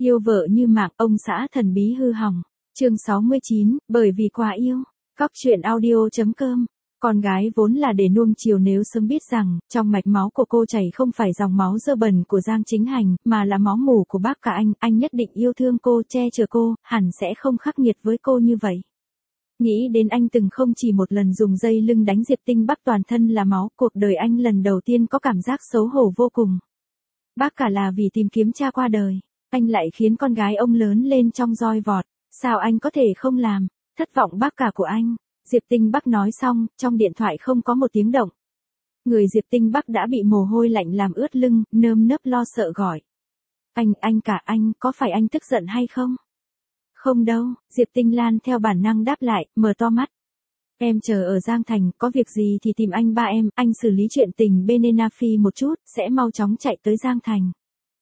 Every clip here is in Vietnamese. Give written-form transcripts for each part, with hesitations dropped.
Yêu vợ như mạng, ông xã thần bí hư hỏng. Chương 69, bởi vì quá yêu. Góc truyện audio.com. Con gái vốn là để nuông chiều, nếu sớm biết rằng, trong mạch máu của cô chảy không phải dòng máu dơ bẩn của Giang Chính Hành, mà là máu mủ của bác cả anh nhất định yêu thương cô, che chở cô, hẳn sẽ không khắc nghiệt với cô như vậy. Nghĩ đến anh từng không chỉ một lần dùng dây lưng đánh Diệp Tinh Bắc toàn thân là máu, cuộc đời anh lần đầu tiên có cảm giác xấu hổ vô cùng. Bác cả là vì tìm kiếm cha qua đời, anh lại khiến con gái ông lớn lên trong roi vọt, sao anh có thể không làm, thất vọng bác cả của anh. Diệp Tinh Bắc nói xong, trong điện thoại không có một tiếng động. Người Diệp Tinh Bắc đã bị mồ hôi lạnh làm ướt lưng, nơm nớp lo sợ gọi. Anh cả, anh, có phải anh tức giận hay không? Không đâu, Diệp Tinh Lan theo bản năng đáp lại, mở to mắt. Em chờ ở Giang Thành, có việc gì thì tìm anh ba em, anh xử lý chuyện tình bên Enafi một chút, sẽ mau chóng chạy tới Giang Thành.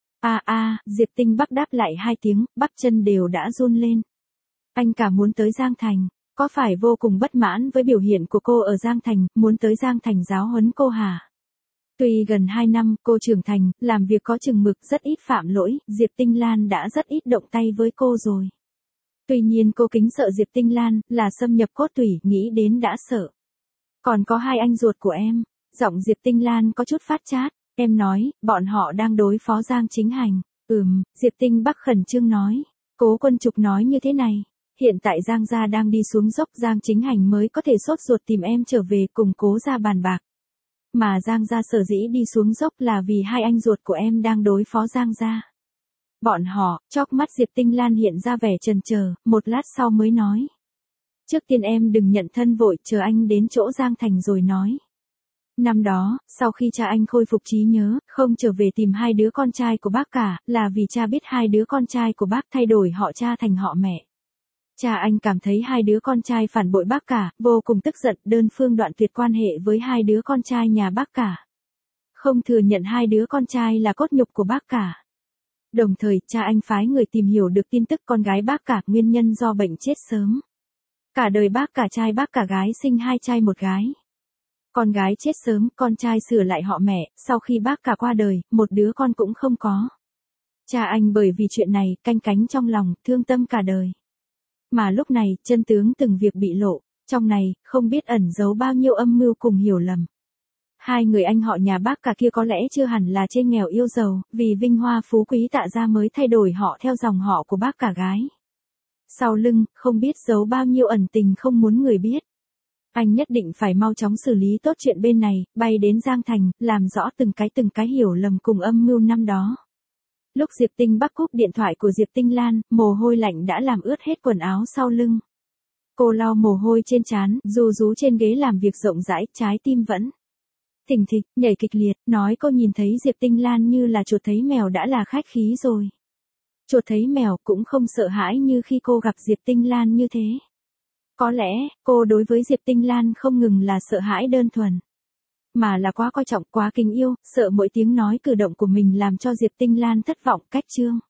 Diệp Tinh Bắc đáp lại hai tiếng, bắp chân đều đã run lên. Anh cả muốn tới Giang Thành, có phải vô cùng bất mãn với biểu hiện của cô ở Giang Thành, muốn tới Giang Thành giáo huấn cô hả? Tuy gần 2 năm, cô trưởng thành, làm việc có chừng mực, rất ít phạm lỗi, Diệp Tinh Lan đã rất ít động tay với cô rồi. Tuy nhiên cô kính sợ Diệp Tinh Lan, là xâm nhập cốt tủy, nghĩ đến đã sợ. Còn có hai anh ruột của em, giọng Diệp Tinh Lan có chút phát chát, em nói, bọn họ đang đối phó Giang Chính Hành. Diệp Tinh Bắc khẩn trương nói, Cố Quân Trục nói như thế này. Hiện tại Giang gia đang đi xuống dốc, Giang Chính Hành mới có thể sốt ruột tìm em trở về cùng Cố gia bàn bạc. Mà Giang gia sở dĩ đi xuống dốc là vì hai anh ruột của em đang đối phó Giang gia. Bọn họ, chóp mắt Diệp Tinh Lan hiện ra vẻ chần chờ, một lát sau mới nói. Trước tiên em đừng nhận thân vội, chờ anh đến chỗ Giang Thành rồi nói. Năm đó, sau khi cha anh khôi phục trí nhớ, không trở về tìm hai đứa con trai của bác cả, là vì cha biết hai đứa con trai của bác thay đổi họ cha thành họ mẹ. Cha anh cảm thấy hai đứa con trai phản bội bác cả, vô cùng tức giận, đơn phương đoạn tuyệt quan hệ với hai đứa con trai nhà bác cả. Không thừa nhận hai đứa con trai là cốt nhục của bác cả. Đồng thời, cha anh phái người tìm hiểu được tin tức con gái bác cả, nguyên nhân do bệnh chết sớm. Cả đời bác cả trai bác cả gái sinh hai trai một gái. Con gái chết sớm, con trai sửa lại họ mẹ, sau khi bác cả qua đời, một đứa con cũng không có. Cha anh bởi vì chuyện này, canh cánh trong lòng, thương tâm cả đời. Mà lúc này, chân tướng từng việc bị lộ, trong này, không biết ẩn giấu bao nhiêu âm mưu cùng hiểu lầm. Hai người anh họ nhà bác cả kia có lẽ chưa hẳn là trên nghèo yêu giàu, vì vinh hoa phú quý Tạ gia mới thay đổi họ theo dòng họ của bác cả gái. Sau lưng, không biết giấu bao nhiêu ẩn tình không muốn người biết. Anh nhất định phải mau chóng xử lý tốt chuyện bên này, bay đến Giang Thành, làm rõ từng cái hiểu lầm cùng âm mưu năm đó. Lúc Diệp Tinh Bắc cúp điện thoại của Diệp Tinh Lan, mồ hôi lạnh đã làm ướt hết quần áo sau lưng. Cô lau mồ hôi trên trán, rú trên ghế làm việc rộng rãi, trái tim vẫn thình thịch, nhảy kịch liệt, nói cô nhìn thấy Diệp Tinh Lan như là chuột thấy mèo đã là khách khí rồi. Chuột thấy mèo cũng không sợ hãi như khi cô gặp Diệp Tinh Lan như thế. Có lẽ, cô đối với Diệp Tinh Lan không ngừng là sợ hãi đơn thuần, mà là quá coi trọng, quá kính yêu, sợ mỗi tiếng nói cử động của mình làm cho Diệp Tinh Lan thất vọng. Cách chương